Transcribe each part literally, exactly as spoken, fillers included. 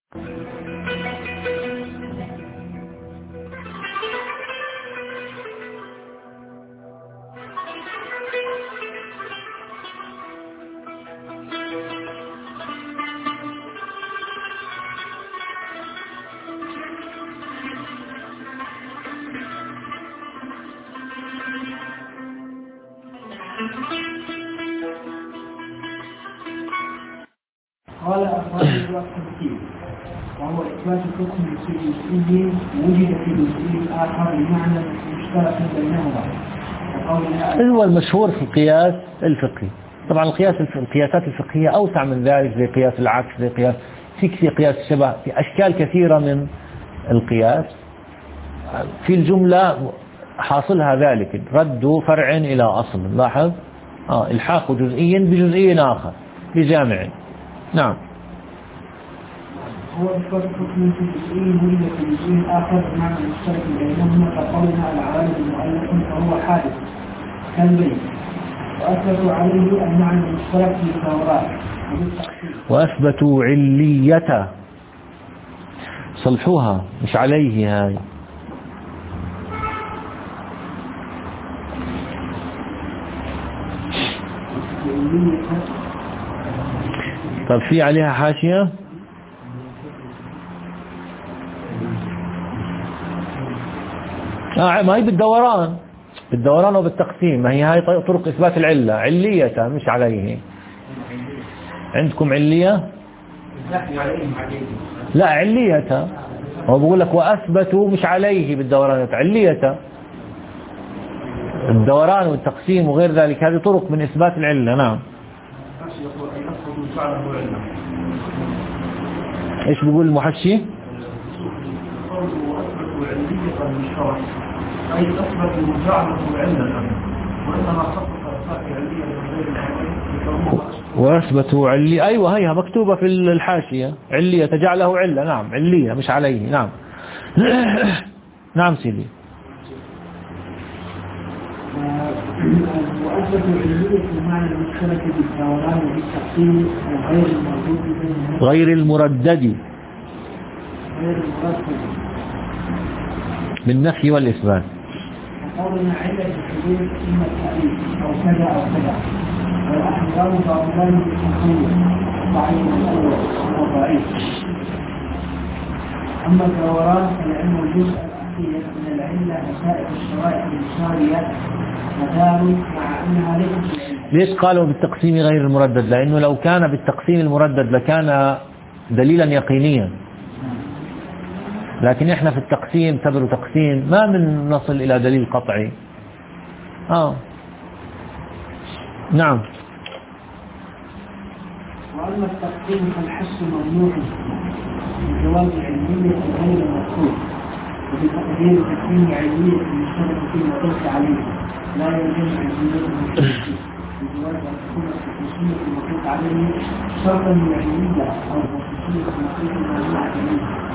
قال أخرج التمثيل وهو إثبات الحكم في جزئي وجد في جزئي آخر بمعنى مشترك بينهما. هو المشهور في القياس الفقهي. طبعا القياس القياسات الفقهية أوسع من ذلك، زي قياس العكس، زي قياس في قياس الشبه، في أشكال كثيرة من القياس. في الجملة حاصلها ذلك رد فرع إلى أصل. لاحظ آه الحاق جزئي بجزئي آخر بجامع. نعم. هو إثبات الحكم في جزئي وجد في جزئي آخر بمعنى مشترك بينهما كقولنا العالم المؤلف فهو حادث كالبيت، وأثبتوا عليه المعنى المشترك في التوراة وأثبتوا علية. صلحوها مش عليه هاي. طب في عليها حاشية؟ آه ما هي بالدوران، بالدوران وبالتقسيم. ما هي هاي طرق إثبات العلة. علية مش عليه. عندكم علية؟ لا علية. هو بقول لك وأثبتوا مش عليه بالدوران، علية. الدوران والتقسيم وغير ذلك هذه طرق من إثبات العلة. نعم. إيش بيقول المحشي؟ أي أثبت جعله علة وإنما خصص علية وأثبتوا علية. أيوة هيها مكتوبة في الحاشية علية تجعله علة. نعم علية مش عليه. نعم. نعم سيدي. وأثبتوا علية المعنى المشترك بالدوران وبالتقسيم غير المردود غير المردد غير المردد بالنفي والإثبات. قولنا علة الحدود إما التأليف أو كذا أو كذا، والأحكام بعضان بالتخيل ضعيف الأول وهو ضعيف. أما الدوران فلأن الجزء الأخير من العلة وسائر الشرائع المساوية مدار مع أنها ليست. ليش قالوا بالتقسيم غير المردد؟ لأنه لو كان بالتقسيم المردد لكان دليلا يقينيا، لكن احنا في التقسيم تبر تقسيم ما من نصل الى دليل قطعي. اه نعم. واما التقسيم فالحس ممنوع بجواز علمية غير المذكور، وبتقدير تقسيم علمية المشترك فيما قلت عليه لا يلزم علمية المشترك بجواز الحكومة الخصوصية فيما قلت عليه شرطا للعلمية او خصوصية فيما قلت عليه.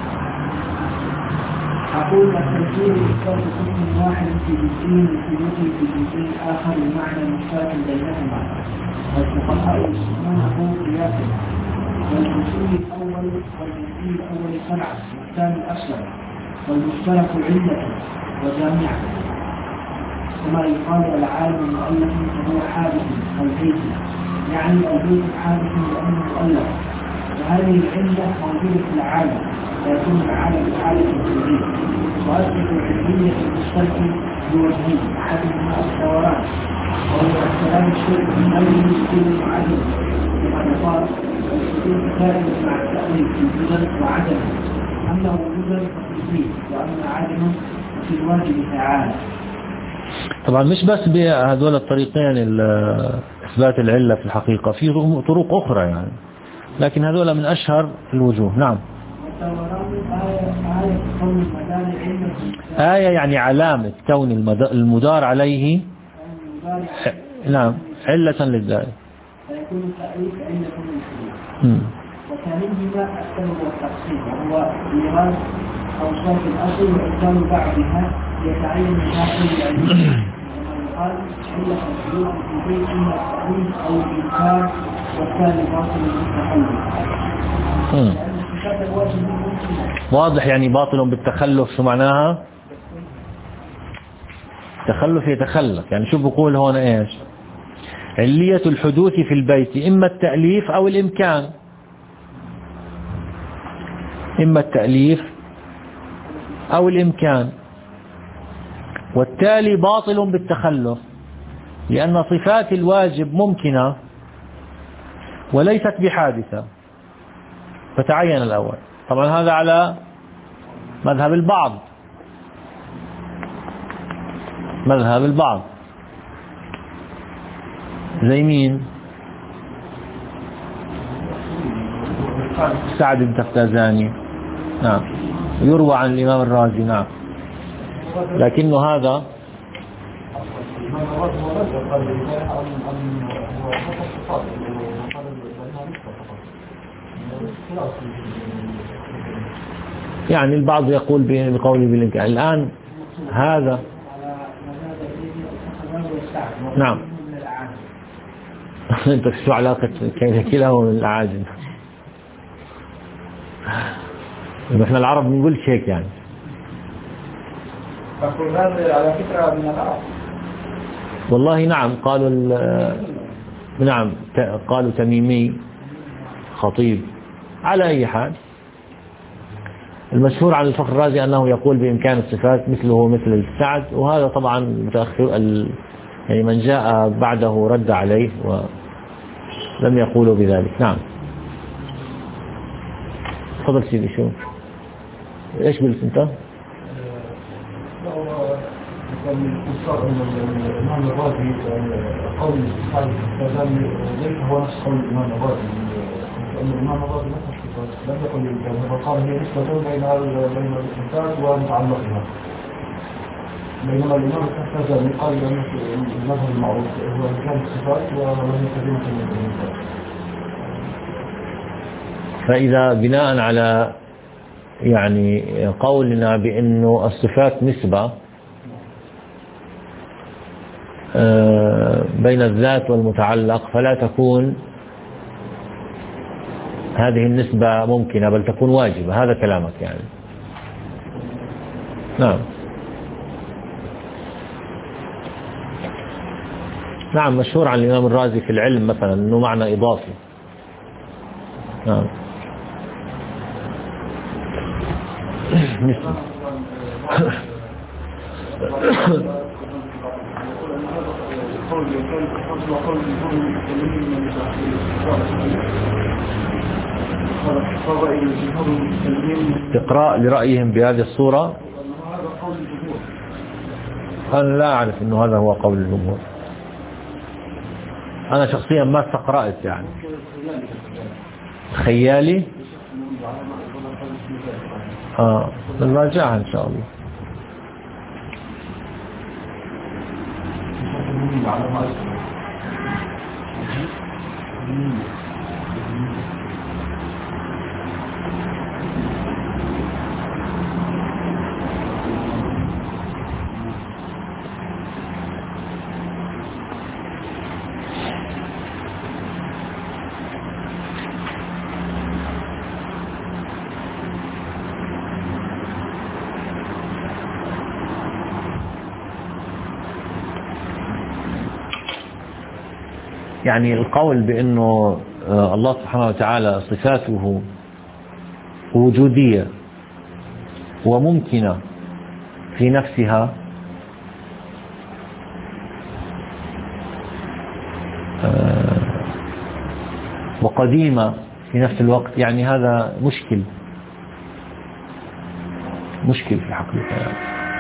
أقول التركيب إثبات حكم واحد في جزئين وثبوته في جزئين آخر بمعنى مشترك بينهما، والفقهاء يسمونه قياسا. والجزئي الأول والجزئي الأول سبعة والثاني أصلا، والمشترك علة وجامعة. كما يقال العالم المؤلف فهو حادث كالبيت، يعني البيت حادث لأنه مؤلف، وهذه العلة موجودة في العالم ويكون العالم حادث جديد. وأثبت العلمية المشترك بوجهين، أحدهما الدوران وهو الكلام الشيء من غير مسكين وعدم، كما قال الحدود كائن مع التأويل في الجدل وعدم، أما وجودا فتصديق وأما عدما في الواجب تعالى. طبعا مش بس بهذول الطريقين إثبات العلة في الحقيقة، في طرق أخرى يعني، لكن هذول من أشهر الوجوه. نعم. آية يعني علامة كون المدار عليه نعم علة للدائر. فيكون التأليف علة للحدود. وثانيهما السبب والتقسيم، وهو ميراث أوصاف الأصل وإبطال بعضها يتعين داخل العلم. قال علة الحدود في بيت إما التأليف أو الإنكار، والثاني باطل المتحول. لأن صفات واضح. يعني باطل بالتخلف شو معناها؟ تخلف يتخلف. يعني شو بقول هون ايش؟ علية الحدوث في البيت إما التأليف أو الإمكان، إما التأليف أو الإمكان، والتالي باطل بالتخلف لأن صفات الواجب ممكنة وليست بحادثة، فتعين الأول. طبعا هذا على مذهب البعض، مذهب البعض زي مين؟ سعد بن تفتازاني، نعم، يروى عن الإمام الرازي، نعم، لكنه هذا يعني البعض يقول بقوله بالإمكان. الآن هذا نعم. انت شو علاقة كلاهما من الأعاجم؟ احنا العرب بنقولش هيك يعني. على فكرة من العرب والله نعم، قالوا نعم قالوا تميمي خطيب. على أي حال المشهور عن الفخر الرازي أنه يقول بإمكان الصفات مثله مثل السعد، وهذا طبعا متأخر يعني من جاء بعده رد عليه ولم يقولوا بذلك. نعم تفضل سيدي. شو ايش قلت انت؟ الإمام الرازي قول الصحابي ليس هو نفس قول الإمام الرازي، لأن الإمام الرازي لم يقل بالإمكان، فقال هي نسبة بين بين الصفات ومتعلقها، بينما الإمام التفتازاني قال بأن المذهب المعروف هو إمكان الصفات وهي كلمة الإمكان. فإذا بناء على يعني قولنا بأنه الصفات نسبة بين الذات والمتعلق، فلا تكون هذه النسبة ممكنة بل تكون واجبة. هذا كلامك يعني. نعم نعم مشهور عن الإمام الرازي في العلم مثلا أنه معنى إضافي. نعم نسبة. استقراء لرأيهم بهذه الصورة. أنا لا أعرف أنه هذا هو قول الجمهور. أنا شخصيا ما استقرأت يعني. خيالي آه نراجعها إن شاء الله. يعني القول بأنه الله سبحانه وتعالى صفاته وجودية وممكنة في نفسها، وقديمة في نفس الوقت، يعني هذا مشكل مشكل في الحقيقة يعني.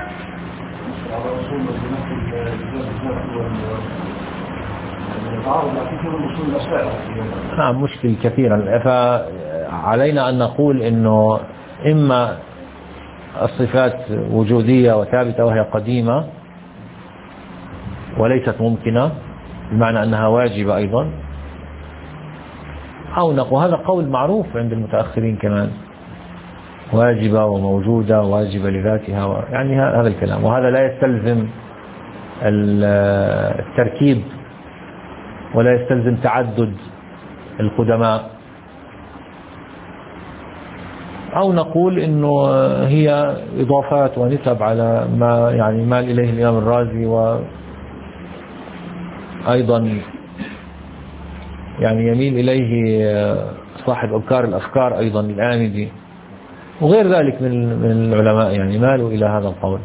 نعم مشكل كثيرا. فعلينا أن نقول إنه إما الصفات وجودية وثابتة وهي قديمة وليست ممكنة بمعنى أنها واجبة أيضا، أو نقول هذا قول معروف عند المتأخرين كمان، واجبة وموجودة واجبة لذاتها، يعني هذا الكلام. وهذا لا يستلزم التركيب ولا يستلزم تعدد القدماء أو نقول إنه هي إضافات ونسب على ما يعني مال إليه الإمام الرازي، وأيضا يعني يميل إليه صاحب أبكار الأفكار أيضا الآمدي وغير ذلك من من العلماء، يعني مالوا إلى هذا القول.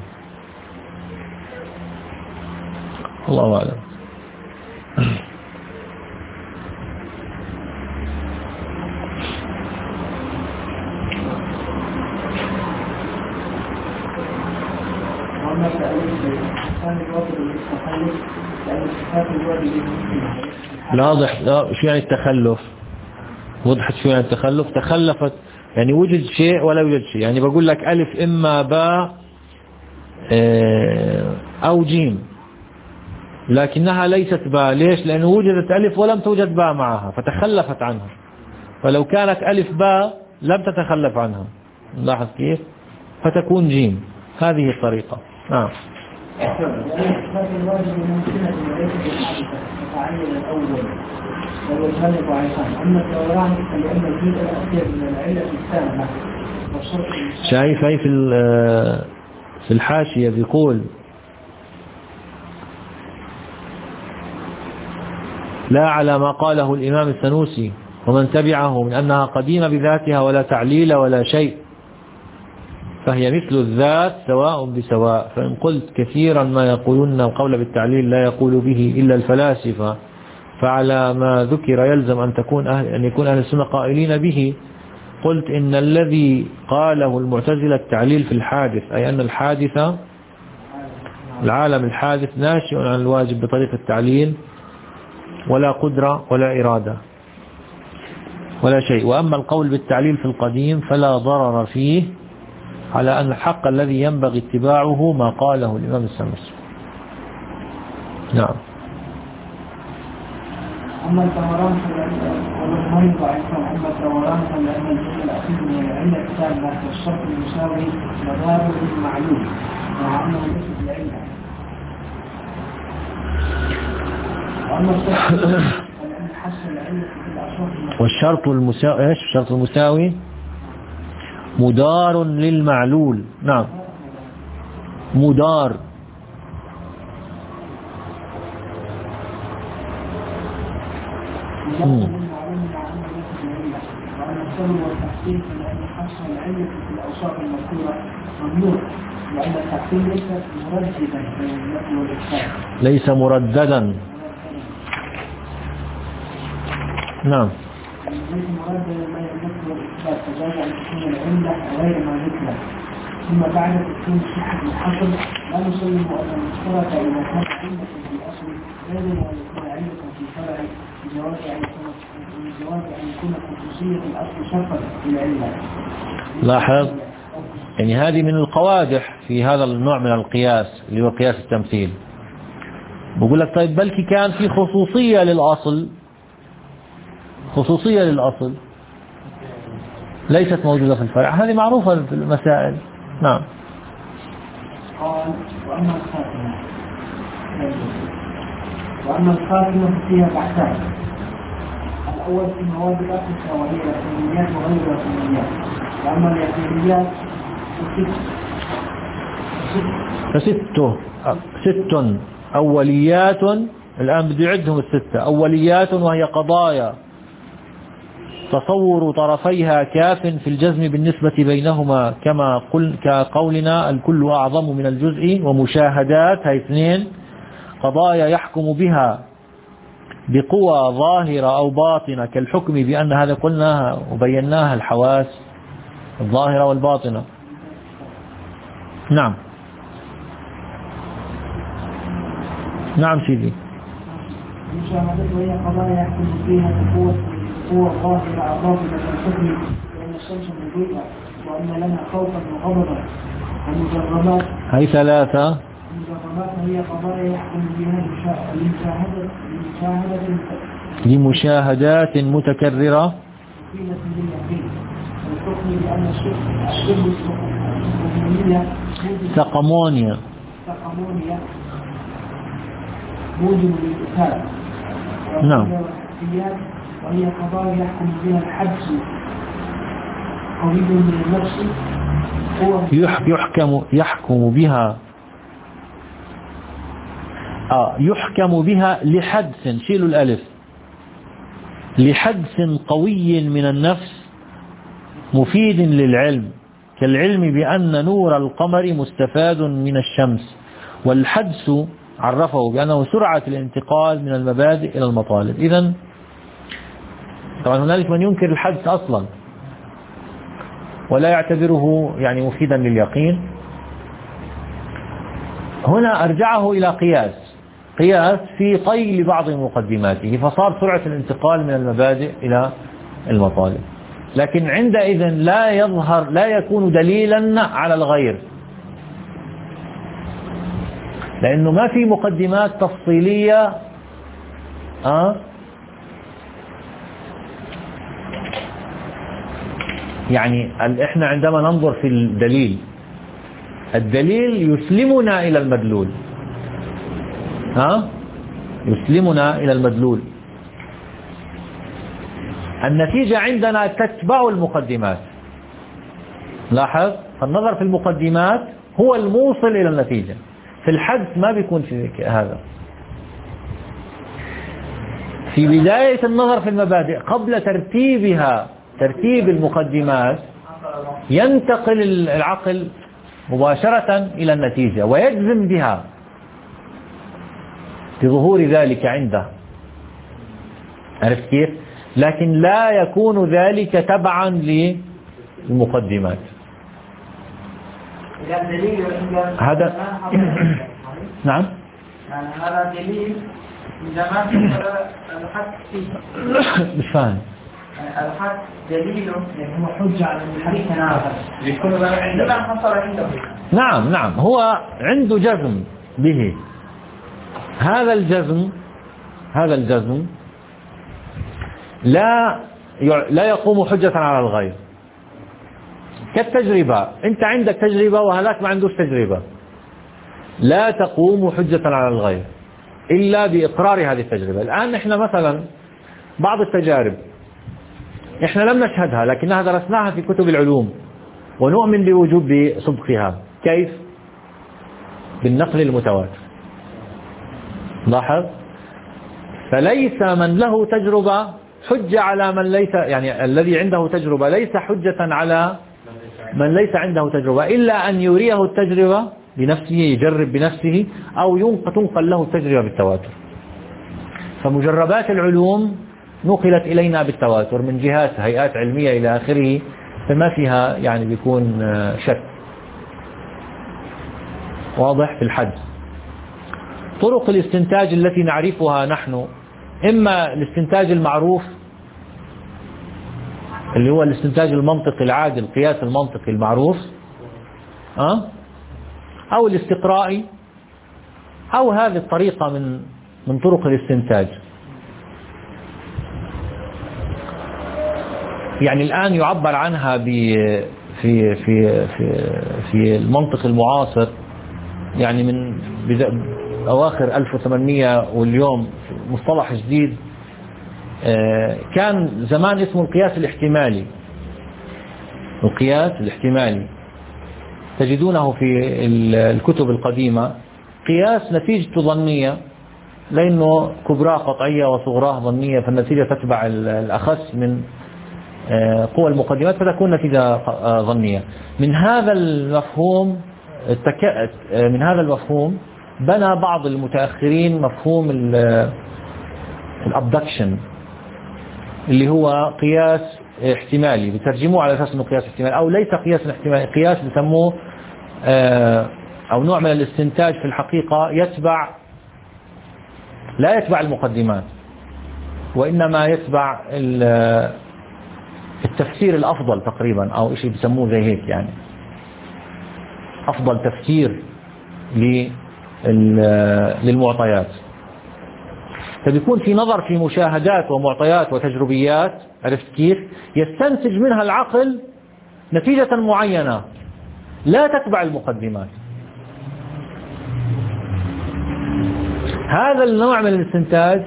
الله أعلم. واضح. لا شو يعني التخلف؟ وضحت شو يعني التخلف؟ تخلفت يعني وجد شيء ولا يوجد شيء. يعني بقول لك ألف إما باء أو جيم، لكنها ليست باء. ليش؟ لأنه وجدت ألف ولم توجد باء معها فتخلفت عنها. فلو كانت ألف باء لم تتخلف عنها، لاحظ كيف؟ فتكون جيم. هذه الطريقة. نعم. شايف هاي في في الحاشية بيقول لا على ما قاله الإمام السنوسي ومن تبعه من أنها قديمة بذاتها ولا تعليل ولا شيء، فهي مثل الذات سواء بسواء. فإن قلت كثيرا ما يقولون القول بالتعليل لا يقول به إلا الفلاسفة، فعلى ما ذكر يلزم أن تكون أهل أن يكون أهل السنة قائلين به. قلت إن الذي قاله المعتزلة التعليل في الحادث، أي أن الحادثة العالم الحادث ناشئ عن الواجب بطريقة التعليل ولا قدرة ولا إرادة ولا شيء. وأما القول بالتعليل في القديم فلا ضرر فيه، على أن الحق الذي ينبغي اتباعه ما قاله الإمام السنوسي. نعم. أما الدوران فالمهم ضعيفان. أما الدوران فلأن الجزء الأخير من العلة التامة والشرط المساوي مداره المعلوم، مع أنه ليس بالعلة. وأما الشرط فلأن حصل العلة في الأشرط والشرط المساوي إيش؟ الشرط المساوي مدار للمعلول. نعم مدار. ليس مرددا. نعم. ليس مرددا ما يملكه الإثبات، فجاز أن تكون العلة غير ما ذكر. ثم بعد تكون صحة الحصل لا نسلم أن المشترك إذا كان علة في الأصل غير ما يكون علة في فرع، بجواز أن يكون بجواز أن يكون خصوصية الأصل شرطا للعلة. لاحظ يعني هذه من القوادح في هذا النوع من القياس اللي هو قياس التمثيل. بقول لك طيب بلكي كان في خصوصية للأصل، خصوصية للأصل ليست موجودة في الفرع. هذه معروفة في المسائل. نعم. قال وأما الخاتمة وأما الخاتمة فيها بحثان. الأول في مواد الأصل وهي اليقينيات وغير اليقينيات. وأما اليقينيات فست ست أوليات. الآن بدي يعدهم الستة. أوليات وهي قضايا تصور طرفيها كاف في الجزم بالنسبة بينهما، كما قل كقولنا الكل أعظم من الجزء. ومشاهدات هاي اثنين قضايا يحكم بها بقوى ظاهرة أو باطنة، كالحكم بأن هذا قلناها وبيناها الحواس الظاهرة والباطنة. نعم نعم سيدي. المشاهدات وهي قضايا يحكم فيها بقوة قوة ظاهرة أو باطنة كالحكم بأن الشمس موجودة وأن لنا خوفا وغضبا. المجرمات هاي ثلاثة. المجرمات هي قضايا يحكم بها المشاهدة لمشاهدات متكررة سقمونيا سقمونيا موجب للإثارة. نعم. وهي قضايا يحكم بها الحبس قريب من النفس هو يحكم يحكم بها آه يحكم بها لحدث، شيلوا الألف، لحدث قوي من النفس مفيد للعلم، كالعلم بأن نور القمر مستفاد من الشمس. والحدث عرفه بأنه سرعة الانتقال من المبادئ إلى المطالب. إذن طبعا هنالك من ينكر الحدث أصلا ولا يعتبره يعني مفيدا لليقين. هنا أرجعه إلى قياس قياس في طي لبعض مقدماته، فصار سرعة الانتقال من المبادئ إلى المطالب. لكن عندئذ لا يظهر لا يكون دليلا على الغير، لأنه ما في مقدمات تفصيلية أه يعني احنا عندما ننظر في الدليل، الدليل يسلمنا إلى المدلول ها يسلمنا إلى المدلول. النتيجة عندنا تتبع المقدمات. لاحظ، فالنظر في المقدمات هو الموصل إلى النتيجة. في الحدث ما بيكون في هذا. في بداية النظر في المبادئ قبل ترتيبها ترتيب المقدمات ينتقل العقل مباشرة إلى النتيجة ويجزم بها بظهور ذلك عنده. عرفت كيف؟ لكن لا يكون ذلك تبعا للمقدمات. هذا نعم يعني هذا دليل إذا ما حصل الحق فيه. مش فاهم. الحق دليل يعني هو حجة على الحديث نافذ يكون عندما حصل عنده. نعم نعم هو عنده جزم به. هذا الجزم هذا الجزم لا لا يقوم حجة على الغير. كالتجربة، أنت عندك تجربة وهذاك ما عندوش تجربة، لا تقوم حجة على الغير إلا بإقرار هذه التجربة. الآن إحنا مثلا بعض التجارب إحنا لم نشهدها لكنها درسناها في كتب العلوم ونؤمن بوجوب صدقها. كيف؟ بالنقل المتواتر. لاحظ، فليس من له تجربة حجة على من ليس، يعني الذي عنده تجربة ليس حجة على من ليس عنده تجربة إلا أن يريه التجربة بنفسه، يجرب بنفسه، أو تنقل له التجربة بالتواتر. فمجربات العلوم نقلت إلينا بالتواتر من جهات هيئات علمية إلى آخره، فما فيها يعني بيكون شك. واضح في الحد. طرق الاستنتاج التي نعرفها نحن، إما الاستنتاج المعروف اللي هو الاستنتاج المنطقي العادي، القياس المنطقي المعروف، أه؟ أو الاستقرائي، أو هذه الطريقة من من طرق الاستنتاج. يعني الآن يعبر عنها في في في في في المنطق المعاصر، يعني من أواخر ألف وثمانمئة واليوم مصطلح جديد. كان زمان اسمه القياس الاحتمالي. القياس الاحتمالي تجدونه في الكتب القديمة، قياس نتيجته ظنية لأنه كبراه قطعية وصغراه ظنية، فالنتيجة تتبع الأخس من قوى المقدمات فتكون نتيجة ظنية. من هذا المفهوم من هذا المفهوم بنى بعض المتأخرين مفهوم الابدكشن اللي هو قياس احتمالي، بترجموه على اساس انه قياس احتمالي، او ليس قياس احتمالي، قياس بسموه او نوع من الاستنتاج في الحقيقة يتبع لا يتبع المقدمات، وانما يتبع التفسير الافضل تقريبا، او شيء بسموه زي هيك، يعني افضل تفسير للمعطيات. فبيكون في نظر في مشاهدات ومعطيات وتجربيات، عرفت كيف؟ يستنتج منها العقل نتيجة معينة لا تتبع المقدمات. هذا النوع من الاستنتاج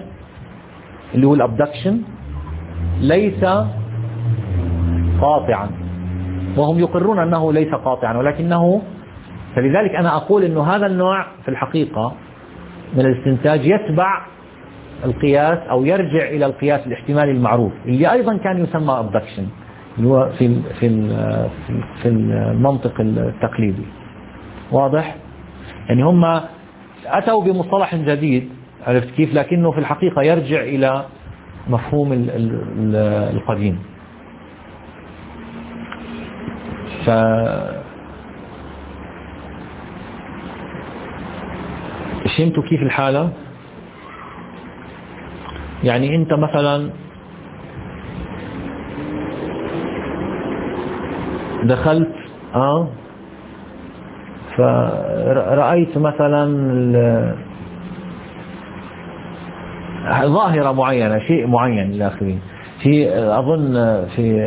اللي هو الابدكشن ليس قاطعا، وهم يقرون أنه ليس قاطعا، ولكنه فلذلك أنا أقول أنه هذا النوع في الحقيقة من الاستنتاج يتبع القياس أو يرجع إلى القياس الاحتمالي المعروف اللي أيضا كان يسمى abduction اللي هو في في في المنطق التقليدي. واضح؟ يعني هم أتوا بمصطلح جديد، عرفت كيف؟ لكنه في الحقيقة يرجع إلى مفهوم القديم. ف فهمتوا كيف الحالة؟ يعني أنت مثلا دخلت اه فرأيت مثلا ظاهرة معينة، شيء معين إلى آخره. في أظن في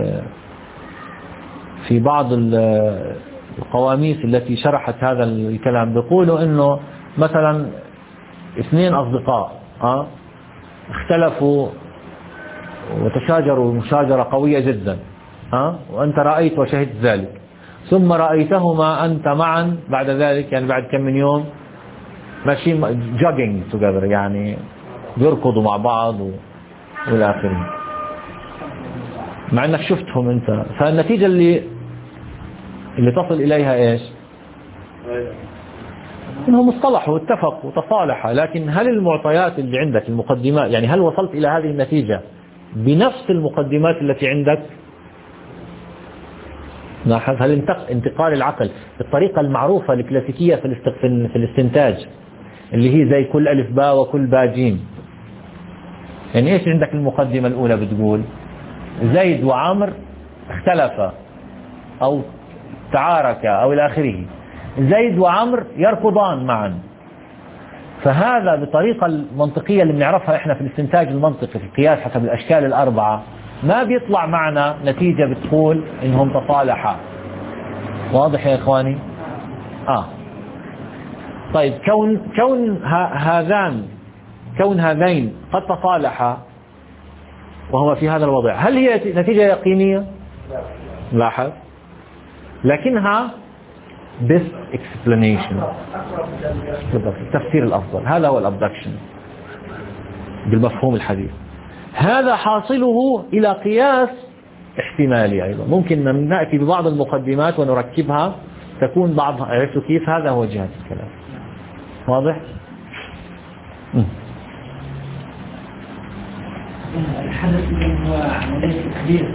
في بعض القواميس التي شرحت هذا الكلام بيقولوا إنه مثلا اثنين أصدقاء اه اختلفوا وتشاجروا مشاجرة قوية جدا ها، وأنت رأيت وشهدت ذلك، ثم رأيتهما أنت معا بعد ذلك، يعني بعد كم من يوم ماشيين جوجينج توجذر، يعني بيركضوا مع بعض والى آخره، مع أنك شفتهم أنت. فالنتيجة اللي اللي تصل إليها إيش؟ إنهم اصطلحوا واتفقوا وتصالحوا، لكن هل المعطيات اللي عندك المقدمات، يعني هل وصلت إلى هذه النتيجة بنفس المقدمات التي عندك؟ لاحظ، هل انتقال العقل بالطريقة المعروفة الكلاسيكية في الاستنتاج اللي هي زي كل ألف باء وكل باء جيم. يعني إيش عندك المقدمة الأولى بتقول زيد وعمر اختلفا أو تعاركا أو إلى آخره، زيد وعمر يركضان معا. فهذا بالطريقة المنطقية اللي بنعرفها إحنا في الاستنتاج المنطقي في القياس حسب الأشكال الأربعة ما بيطلع معنا نتيجة بتقول إنهم تصالحا. واضح يا إخواني؟ آه طيب كون كون هذان كون هذين قد تصالحا وهو في هذا الوضع، هل هي نتيجة يقينية؟ لاحظ، لكنها best explanation، التفسير الأفضل. هذا هو الابدكشن بالمفهوم الحديث. هذا حاصله إلى قياس احتمالي أيضا، ممكن نأتي ببعض المقدمات ونركبها تكون بعضها. عرفتوا كيف؟ هذا هو جهة الكلام. واضح؟ الحدث هو عملية تقدير.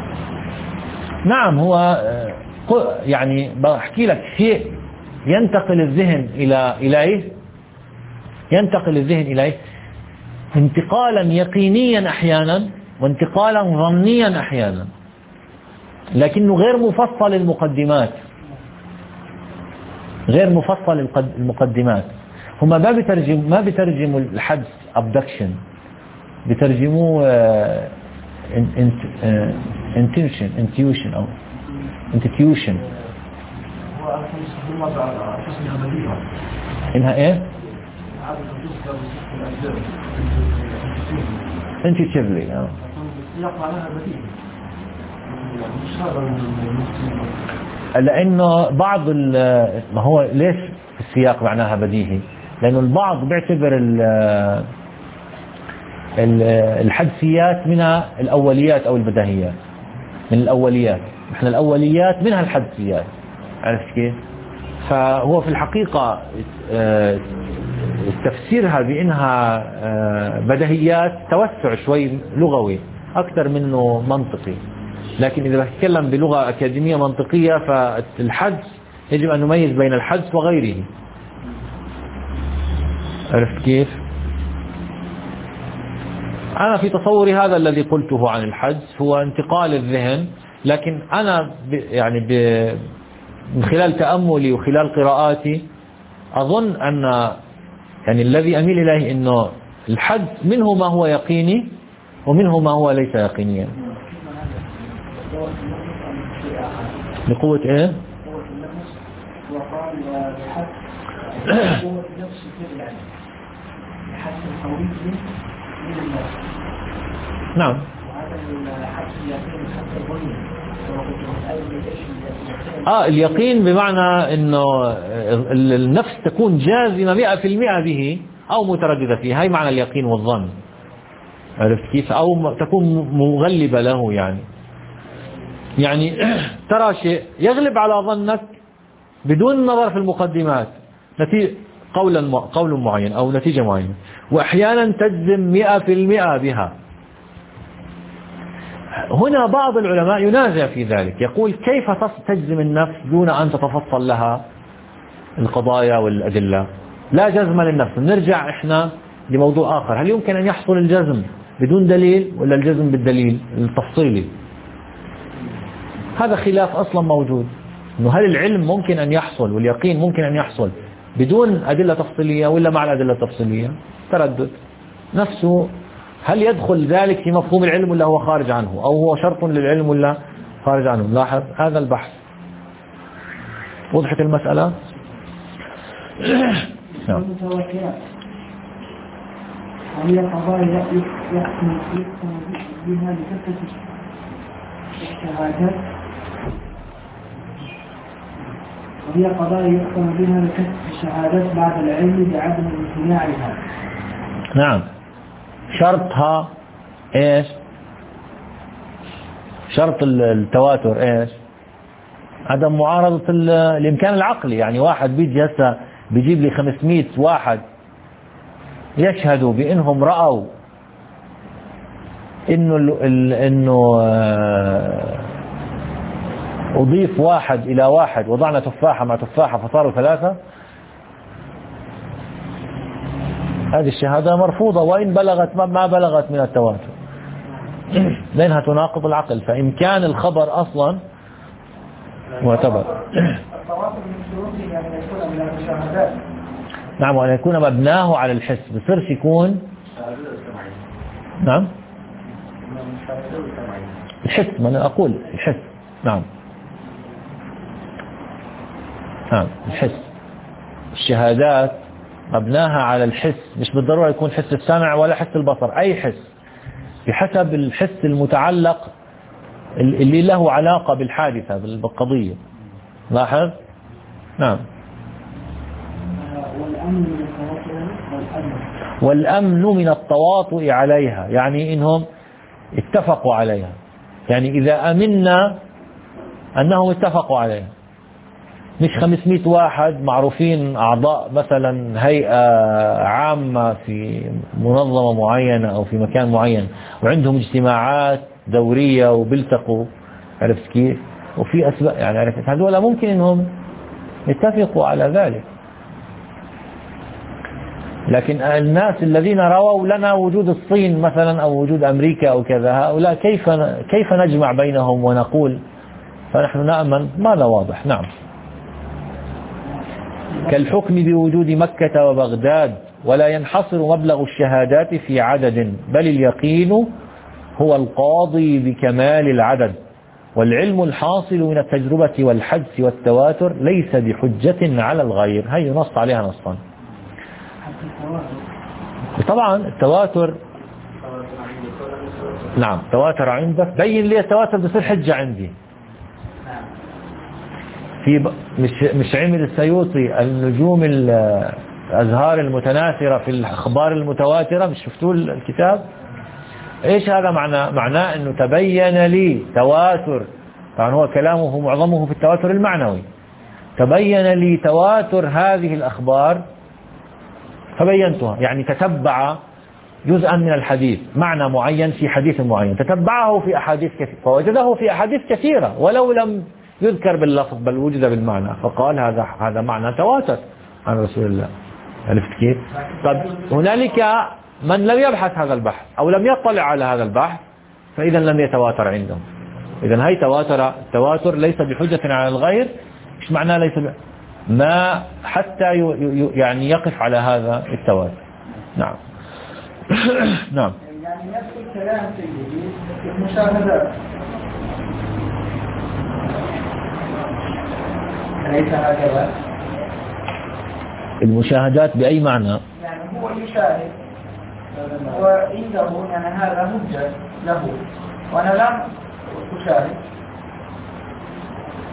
نعم، هو يعني بحكي لك شيء ينتقل الذهن إلى إليه ينتقل الذهن إليه انتقالا يقينيا أحيانا وانتقالا ظنيا أحيانا، لكنه غير مفصل المقدمات، غير مفصل المقدمات. هم ما بيترجم ما بيترجموا الحدس abduction، بيترجموه intention intuition أو intuition. إنها إيه؟ intuitively. آه. لأنه بعض ما هو ليش السياق معناها بديهي؟ لأنه البعض بيعتبر الحدسيات منها الأوليات أو البديهيات، من الأوليات. نحن الأوليات منها الحدسيات، عرفت كيف؟ فهو في الحقيقة تفسيرها بأنها بديهيات توسع شوي لغوي أكثر منه منطقي. لكن إذا بتكلم بلغة أكاديمية منطقية فالحدس يجب أن نميز بين الحدس وغيره، عرفت كيف؟ أنا في تصوري هذا الذي قلته عن الحدس هو انتقال الذهن، لكن أنا يعني من خلال تأملي وخلال قراءاتي أظن أن يعني الذي أميل إليه أنه الحدس منه ما هو يقيني ومنه ما هو ليس يقينيا. بقوة إيه؟ نعم. آه اليقين بمعنى أنه النفس تكون جازمة مئة في المئة به أو مترددة فيه، هاي معنى اليقين والظن، عرفت كيف؟ أو تكون مغلبة له، يعني يعني ترى شيء يغلب على ظنك بدون النظر في المقدمات، نتيجة قولا قول معين أو نتيجة معينة، وأحيانا تجزم مئة في المئة بها. هنا بعض العلماء ينازع في ذلك، يقول كيف تجزم النفس دون أن تتفصل لها القضايا والأدلة؟ لا جزم للنفس. نرجع إحنا لموضوع آخر، هل يمكن أن يحصل الجزم بدون دليل ولا الجزم بالدليل التفصيلي؟ هذا خلاف أصلا موجود، إنه هل العلم ممكن أن يحصل واليقين ممكن أن يحصل بدون أدلة تفصيلية ولا مع الأدلة التفصيلية؟ تردد نفسه، هل يدخل ذلك في مفهوم العلم ولا هو خارج عنه، أو هو شرط للعلم ولا خارج عنه؟ لاحظ هذا البحث. وضحت المسألة؟ وهي قضايا يحكم بها لكثرة الشهادات وهي قضايا يحكم بها لكثرة الشهادات بعد العلم بعدم امتناعها. نعم، شرطها ايش؟ شرط التواتر ايش؟ عدم معارضة الامكان العقلي. يعني واحد بيجي هسه بيجيب لي خمسمئة واحد يشهدوا بانهم رأوا انه انه اضيف واحد الى واحد، وضعنا تفاحة مع تفاحة فصاروا ثلاثة، هذه الشهادة مرفوضة وإن بلغت ما بلغت من التواتر، لأنها تناقض العقل. فإمكان الخبر أصلا معتبر. نعم، وأن يكون مبناه على الحس، بصيرش يكون نعم الحس، ما أنا أقول الحس. نعم نعم الحس، الشهادات مبناها على الحس، مش بالضرورة يكون حس السمع ولا حس البصر، أي حس بحسب الحس المتعلق اللي له علاقة بالحادثة بالقضية. لاحظ؟ نعم. والأمن من التواطؤ عليها، يعني إنهم اتفقوا عليها، يعني إذا أمنا أنهم اتفقوا عليها، مش خمسمئة واحد معروفين أعضاء مثلا هيئة عامة في منظمة معينة أو في مكان معين وعندهم اجتماعات دورية وبيلتقوا، عرفت كيف؟ وفي أسباب، يعني عرفت هذول ممكن أنهم يتفقوا على ذلك، لكن الناس الذين رووا لنا وجود الصين مثلا أو وجود أمريكا أو كذا، هؤلاء كيف كيف نجمع بينهم ونقول فنحن نأمن؟ ماذا واضح. نعم. كالحكم بوجود مكة وبغداد، ولا ينحصر مبلغ الشهادات في عدد، بل اليقين هو القاضي بكمال العدد، والعلم الحاصل من التجربة والحدس والتواتر ليس بحجة على الغير. هي نص عليها نصا. طبعا التواتر، نعم تواتر عندك، بين لي التواتر بصير حجة عندي. في ب... مش مش عمل السيوطي النجوم الأزهار المتناثرة في الأخبار المتواترة، مش شفتوا الكتاب؟ إيش هذا معناه؟ معناه أنه تبين لي تواتر، طبعا هو كلامه معظمه في التواتر المعنوي، تبين لي تواتر هذه الأخبار فبينتها، يعني تتبع جزءا من الحديث، معنى معين في حديث معين، تتبعه في أحاديث كثيرة فوجده في أحاديث كثيرة ولو لم يذكر باللفظ بل وجد بالمعنى، فقال هذا هذا معنى تواتر عن رسول الله. عرفت كيف؟ طب هنالك من لم يبحث هذا البحث أو لم يطلع على هذا البحث فإذا لم يتواتر عندهم. إذا هي تواتر، التواتر ليس بحجة على الغير. إيش معناه ليس ب... ما حتى ي... ي... يعني يقف على هذا التواتر. نعم. نعم. يعني نفس الكلام سيدي في المشاهدات، أليس هكذا؟ المشاهدات بأي معنى؟ يعني هو يشاهد وعنده يعني هذا حجة له وأنا لم أشاهد،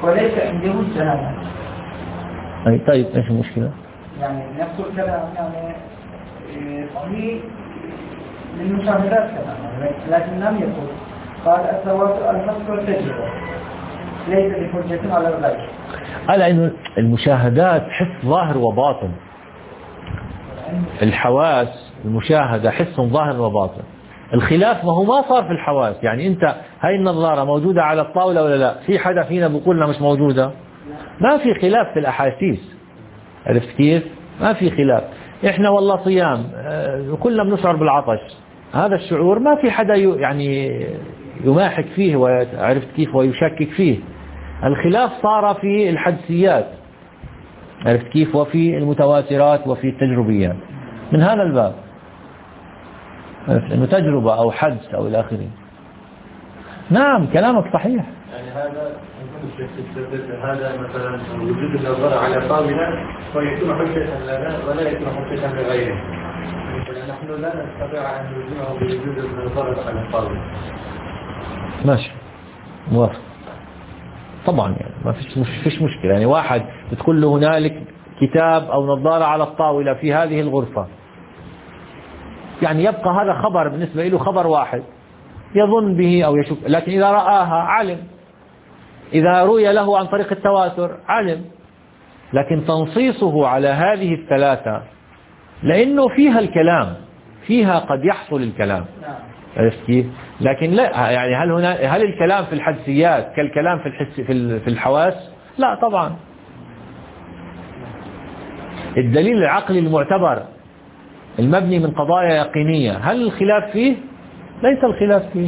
وليس عنده الشهادة. أي طيب إيش المشكلة؟ يعني نفس الكلام يعني صحيح للمشاهدات كمان، لكن لم يقل قال التواتر النص والتجربة ليس بحجة على الغير. على إنه المشاهدات حس ظاهر وباطن، الحواس المشاهدة حس ظاهر وباطن. الخلاف ما هو ما صار في الحواس، يعني أنت هاي النظارة موجودة على الطاولة ولا لا؟ في حدا فينا بيقولنا مش موجودة؟ ما في خلاف في الأحاسيس، عرفت كيف؟ ما في خلاف. إحنا والله صيام كلنا بنشعر بالعطش، هذا الشعور ما في حدا يعني يماحك فيه وعرفت كيف ويشكك فيه. الخلاف صار في الحدسيات، عرفت كيف، وفي المتواترات وفي التجربيات. من هذا الباب عرفت انه تجربة او حدس او الى اخره. نعم كلامك صحيح. يعني هذا هذا مثلا وجود النظارة على طاولة فيكون حجة لنا ولا يكون حجة لغيره. نحن لا نستطيع أن نلزمه بوجود النظارة على الطاولة. ماشي موافق طبعا، يعني ما فيش مش فيش مشكلة. يعني واحد بتقول له هنالك كتاب أو نظارة على الطاولة في هذه الغرفة، يعني يبقى هذا خبر بالنسبة له، خبر واحد يظن به أو يشك، لكن إذا رآها علم، إذا روي له عن طريق التواتر علم. لكن تنصيصه على هذه الثلاثة لأنه فيها الكلام، فيها قد يحصل الكلام، عرفت كيف؟ لكن لا، يعني هل هنا هل الكلام في الحدسيات كالكلام في الحس في في الحواس؟ لا طبعا. الدليل العقلي المعتبر المبني من قضايا يقينية، هل الخلاف فيه؟ ليس الخلاف فيه.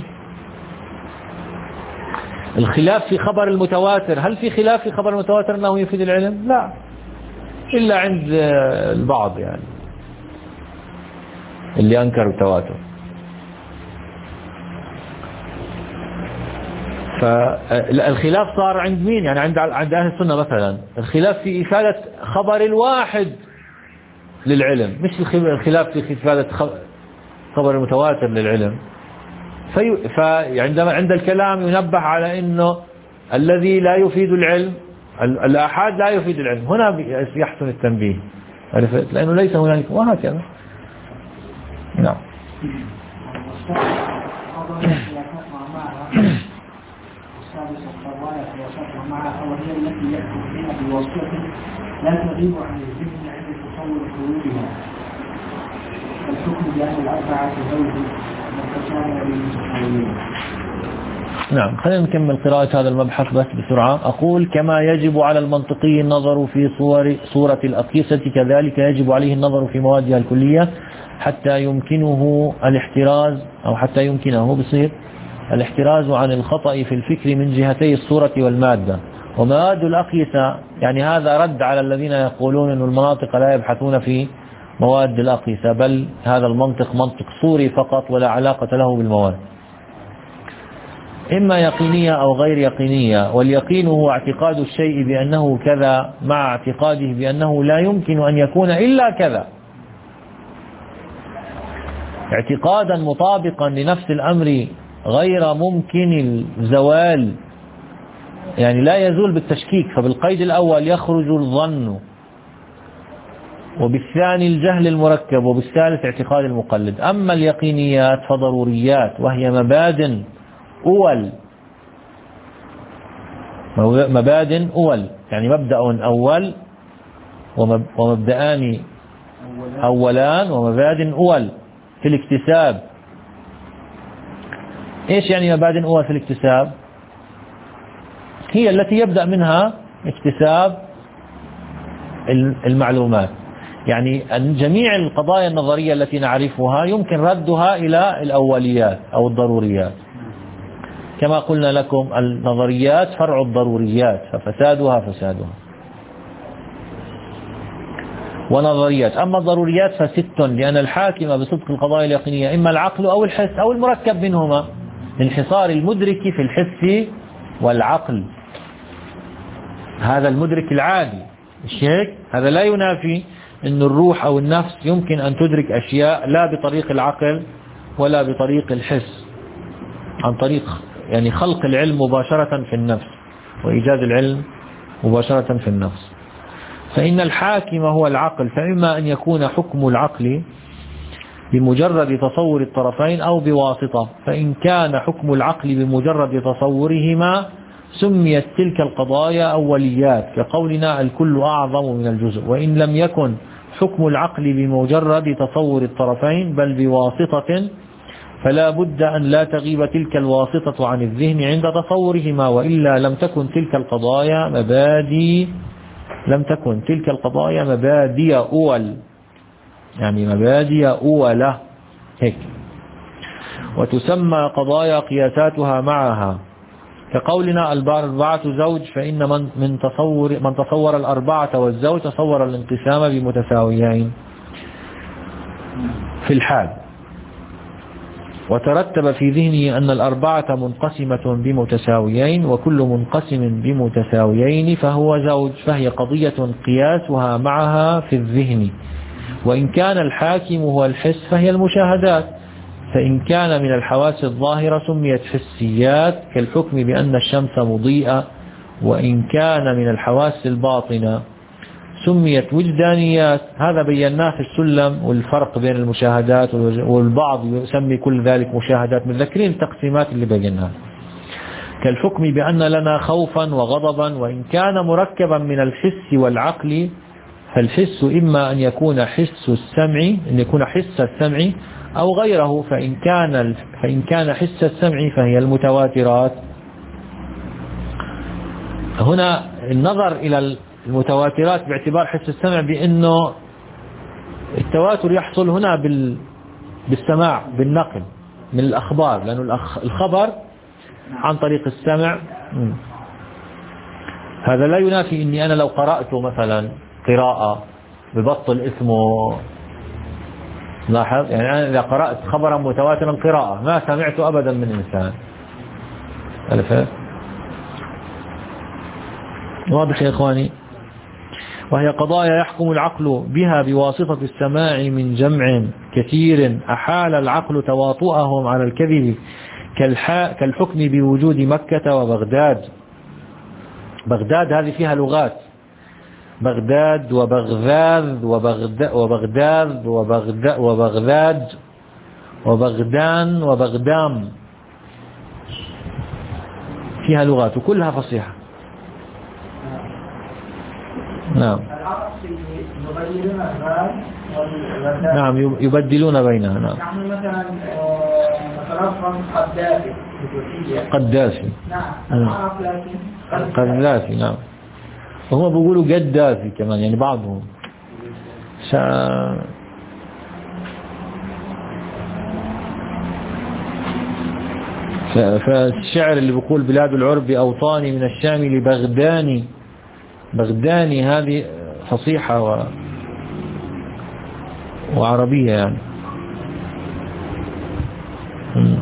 الخلاف في خبر المتواتر، هل في خلاف في خبر المتواتر أنه يفيد العلم؟ لا، إلا عند البعض يعني اللي أنكروا التواتر. فالخلاف صار عند مين؟ يعني عند عند أهل السنة مثلا الخلاف في إفادة خبر الواحد للعلم، مش الخلاف في إفادة خبر المتواتر للعلم. في فعندما عند الكلام ينبه على إنه الذي لا يفيد العلم، الآحاد لا يفيد العلم، هنا يحسن التنبيه، عرفت؟ لأنه ليس هنالك، وهكذا. نعم. وهي التي يأتي بها بواسطة لا تغيب عن الذهن عند تصور خروجها. الحكم بأن الأربعة زوج متشابه بالمتحولين. نعم، خلينا نكمل قراءة هذا المبحث بس بسرعة. أقول كما يجب على المنطقي النظر في صور صورة الأقيسة كذلك يجب عليه النظر في موادها الكلية حتى يمكنه الاحتراز أو حتى يمكنه بصير الاحتراز عن الخطأ في الفكر من جهتي الصورة والمادة. ومواد الأقيسة يعني هذا رد على الذين يقولون أن المناطق لا يبحثون في مواد الأقيسة، بل هذا المنطق منطق صوري فقط ولا علاقة له بالمواد، إما يقينية أو غير يقينية. واليقين هو اعتقاد الشيء بأنه كذا مع اعتقاده بأنه لا يمكن أن يكون إلا كذا، اعتقادا مطابقا لنفس الأمر غير ممكن الزوال، يعني لا يزول بالتشكيك. فبالقيد الأول يخرج الظن، وبالثاني الجهل المركب، وبالثالث اعتقاد المقلد. أما اليقينيات فضروريات، وهي مبادئ أول، مبادئ أول يعني مبدأ أول ومبدأان أولان ومبادئ أول في الاكتساب. إيش يعني مبادئ أول في الاكتساب؟ هي التي يبدأ منها اكتساب المعلومات، يعني جميع القضايا النظرية التي نعرفها يمكن ردها إلى الأوليات أو الضروريات. كما قلنا لكم النظريات فرع الضروريات، ففسادها فسادها ونظريات. أما الضروريات فست، لأن الحاكم بصدق القضايا اليقينية إما العقل أو الحس أو المركب منهما، لانحصار المدرك في الحس والعقل. هذا المدرك العادي مش هيك؟ هذا لا ينافي أن الروح أو النفس يمكن أن تدرك أشياء لا بطريق العقل ولا بطريق الحس، عن طريق يعني خلق العلم مباشرة في النفس. وإيجاد العلم مباشرة في النفس. فإن الحاكم هو العقل، فإما أن يكون حكم العقل بمجرد تصور الطرفين أو بواسطة، فإن كان حكم العقل بمجرد تصورهما سميت تلك القضايا أوليات، كقولنا الكل أعظم من الجزء. وإن لم يكن حكم العقل بمجرد تصور الطرفين بل بواسطة، فلا بد أن لا تغيب تلك الواسطة عن الذهن عند تصورهما، وإلا لم تكن تلك القضايا مبادئ لم تكن تلك القضايا مبادئ أول، يعني مبادئ أولى هيك. وتسمى قضايا قياساتها معها، كقولنا الأربعة زوج، فإن من من تصور من تصور الأربعة والزوج تصور الانقسام بمتساويين في الحال، وترتب في ذهنه أن الأربعة منقسمة بمتساويين، وكل منقسم بمتساويين فهو زوج، فهي قضية قياسها معها في الذهن. وإن كان الحاكم هو الحس فهي المشاهدات، فإن كان من الحواس الظاهرة سميت حسيات، كالحكم بأن الشمس مضيئة، وإن كان من الحواس الباطنة سميت وجدانيات. هذا بيناه في السلم، والفرق بين المشاهدات، والبعض يسمي كل ذلك مشاهدات، متذكرين التقسيمات اللي بيناها. كالحكم بأن لنا خوفا وغضبا، وإن كان مركبا من الحس والعقل، فالحس إما أن يكون حس السمع أن يكون حس السمع أو غيره، فإن كان فإن كان حس السمع فهي المتواترات. هنا النظر إلى المتواترات باعتبار حس السمع، بأنه التواتر يحصل هنا بال بالسماع، بالنقل من الأخبار، لأنه الخبر عن طريق السمع. هذا لا ينافي أني أنا لو قرأت مثلا قراءة ببطل اسمه، لاحظ يعني أنا إذا قرأت خبرا متواترا قراءة ما سمعت أبدا من إنسان. ألف واضح يا إخواني؟ وهي قضايا يحكم العقل بها بواسطة السماع من جمع كثير أحال العقل تواطؤهم على الكذب، كالحكم بوجود مكة وبغداد. بغداد هذه فيها لغات، بغداد وبغداد وبغداد وبغداد وبغداد وبغداد وبغدان وبغدام، فيها لغات وكلها فصيحة. نعم نعم يبدلون بينها. نعم نحن مثلا نتلفظ قدافي قدافي نعم لكن قدافي نعم، وهم بيقولوا قدافي كمان، يعني بعضهم شا... فالشعر اللي بيقول بلاد العرب أوطاني من الشام لبغداني، بغداني هذه فصيحة و... وعربية يعني. م.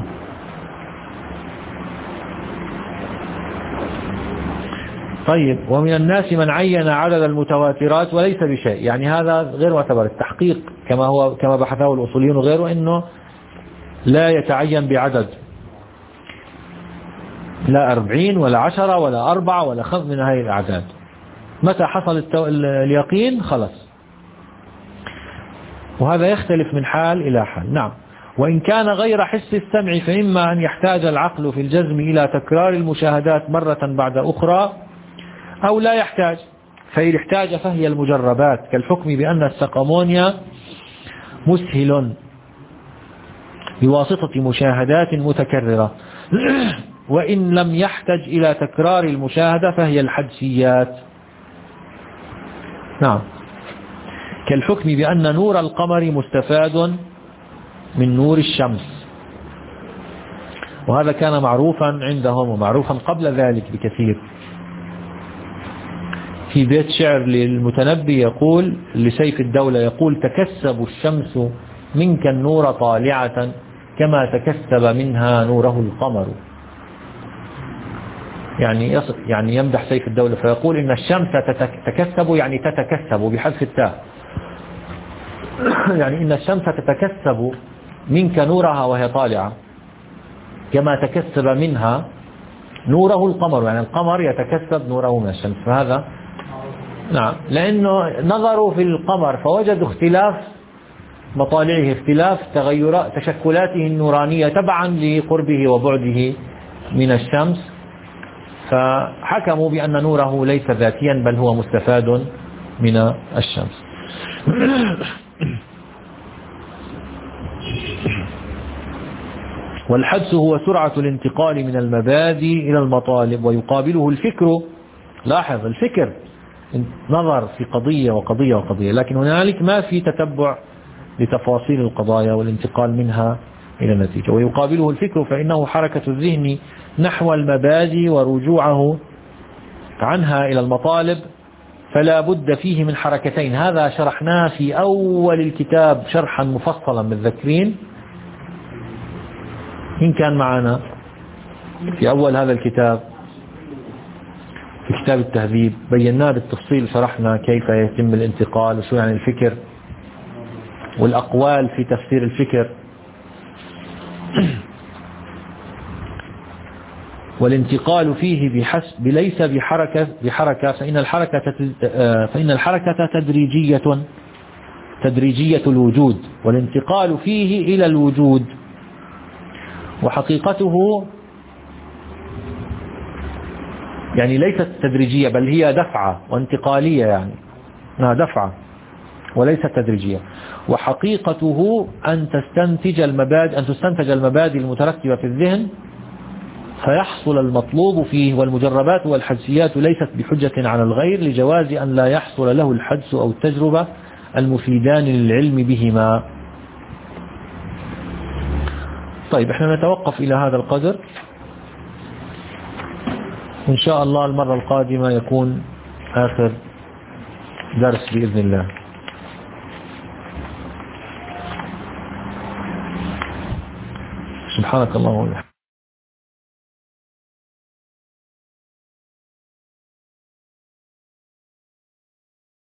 طيب، ومن الناس من عين عدد المتواترات وليس بشيء، يعني هذا غير معتبر. التحقيق كما هو كما بحثه الأصوليون وغيره أنه لا يتعين بعدد، لا أربعين ولا عشرة ولا أربعة ولا خمس من هذه الأعداد، متى حصل التو... اليقين خلص. وهذا يختلف من حال إلى حال. نعم. وإن كان غير حس السمع فإما أن يحتاج العقل في الجزم إلى تكرار المشاهدات مرة بعد أخرى، أو لا يحتاج، فإن احتاج فهي المجربات، كالحكم بأن السقمونيا مسهل بواسطة مشاهدات متكررة. وإن لم يحتج إلى تكرار المشاهدة فهي الحدسيات. نعم، كالحكم بأن نور القمر مستفاد من نور الشمس، وهذا كان معروفا عندهم ومعروفا قبل ذلك بكثير. في بيت شعر للمتنبي يقول لسيف الدولة، يقول تكسب الشمس منك النور طالعة كما تكسب منها نوره القمر. يعني يعني يمدح سيف الدولة فيقول إن الشمس تتكسب، يعني تتكسب بحذف التاء، يعني إن الشمس نوره القمر، يعني القمر يتكسب نوره من الشمس. فهذا نعم، لأنه نظروا في القمر فوجدوا اختلاف مطالعه، اختلاف تغيرات تشكلاته النورانية تبعا لقربه وبعده من الشمس، فحكموا بأن نوره ليس ذاتيا بل هو مستفاد من الشمس. والحدس هو سرعة الانتقال من المبادئ إلى المطالب، ويقابله الفكر. لاحظ الفكر نظر في قضية وقضية وقضية، لكن هنالك ما في تتبع لتفاصيل القضايا والانتقال منها إلى النتيجة. ويقابله الفكر فإنه حركة الذهن نحو المبادئ ورجوعه عنها إلى المطالب، فلا بد فيه من حركتين. هذا شرحناه في أول الكتاب شرحا مفصلا متذكرين؟ إن كان معنا في أول هذا الكتاب في كتاب التهذيب بيناه بالتفصيل، شرحنا كيف يتم الانتقال وشو يعني الفكر والأقوال في تفسير الفكر. والانتقال فيه بحسب ليس بحركة بحركة فإن الحركة فإن الحركة تدريجية تدريجية الوجود، والانتقال فيه إلى الوجود. وحقيقته يعني ليست تدريجية بل هي دفعة وانتقالية، يعني انها دفعة وليست تدريجية. وحقيقته أن تستنتج المبادئ أن تستنتج المبادئ المترتبة في الذهن فيحصل المطلوب فيه. والمجربات والحدسيات ليست بحجة على الغير لجواز أن لا يحصل له الحدس أو التجربة المفيدان للعلم بهما. طيب احنا نتوقف إلى هذا القدر، إن شاء الله المرة القادمة يكون آخر درس بإذن الله. سبحانك اللهم وبحمدك.